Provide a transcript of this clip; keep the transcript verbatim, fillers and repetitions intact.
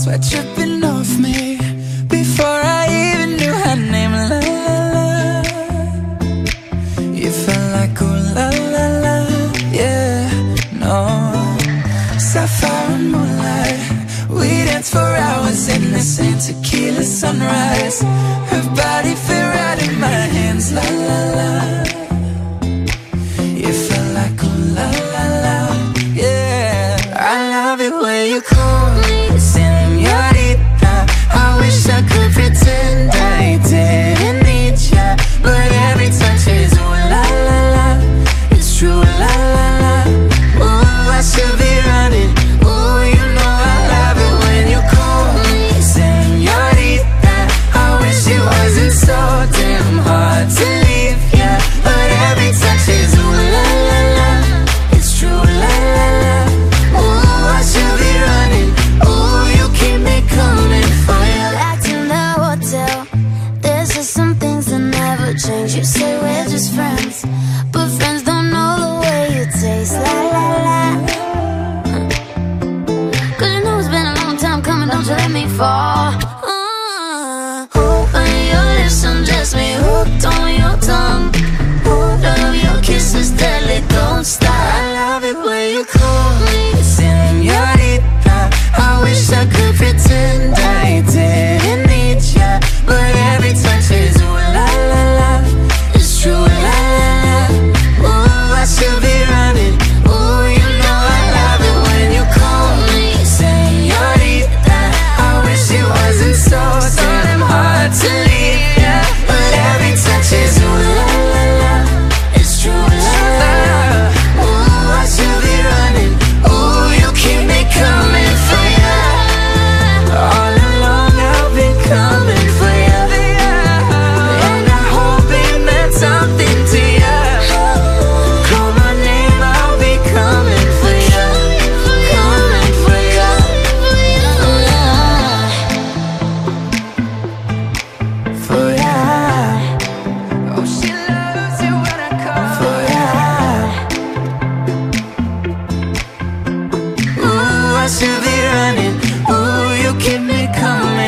sweat dripping off me before I even knew her name. La la la, you felt like ooh la la la, yeah, no. Sapphire and moonlight, we danced for hours in the same tequila sunrise. Her body fit right in my hands, la la la. You felt like ooh la la la, yeah. I love it when you call me señorita. I wish I could pretend I didn't need ya, but every touch is ooh la la la. It's true, la la la. Ooh, I should be running. Ooh, you know I love it when you call me señorita. I wish it wasn't so damn hard to leave ya, but every touch is ooh la la la. It's true, la la la. Ooh, I should be running. Ooh, you keep me coming for ya. Back in the hotel, there's just some things that never change. You say we're just friends, but friends don't know the way you taste. La la la. Cause you know it's been a long time coming, don't you let me fall. uh, Open your lips, undress me, hooked on your tongue. Love your kisses deadly, don't stop. I love it when you call me señorita. I wish I could pretend I didn't need ya, but every touch is ooh la la la. It's true, la la la. Ooh, I should be running. Ooh, you know I love it when you call me señorita. I wish it wasn't so damn hard to leave ya, but every touch is ooh la la la. It's true, la la la. Ooh, I should be running. Ooh, you keep me coming for ya. All along I've been coming for ya, and I hope it meant something to ya. Call my name, I'll be coming for ya, coming for ya, for ya. Oh, she loves it when I call for ya. Ooh, I should be running. Ooh, you keep me coming.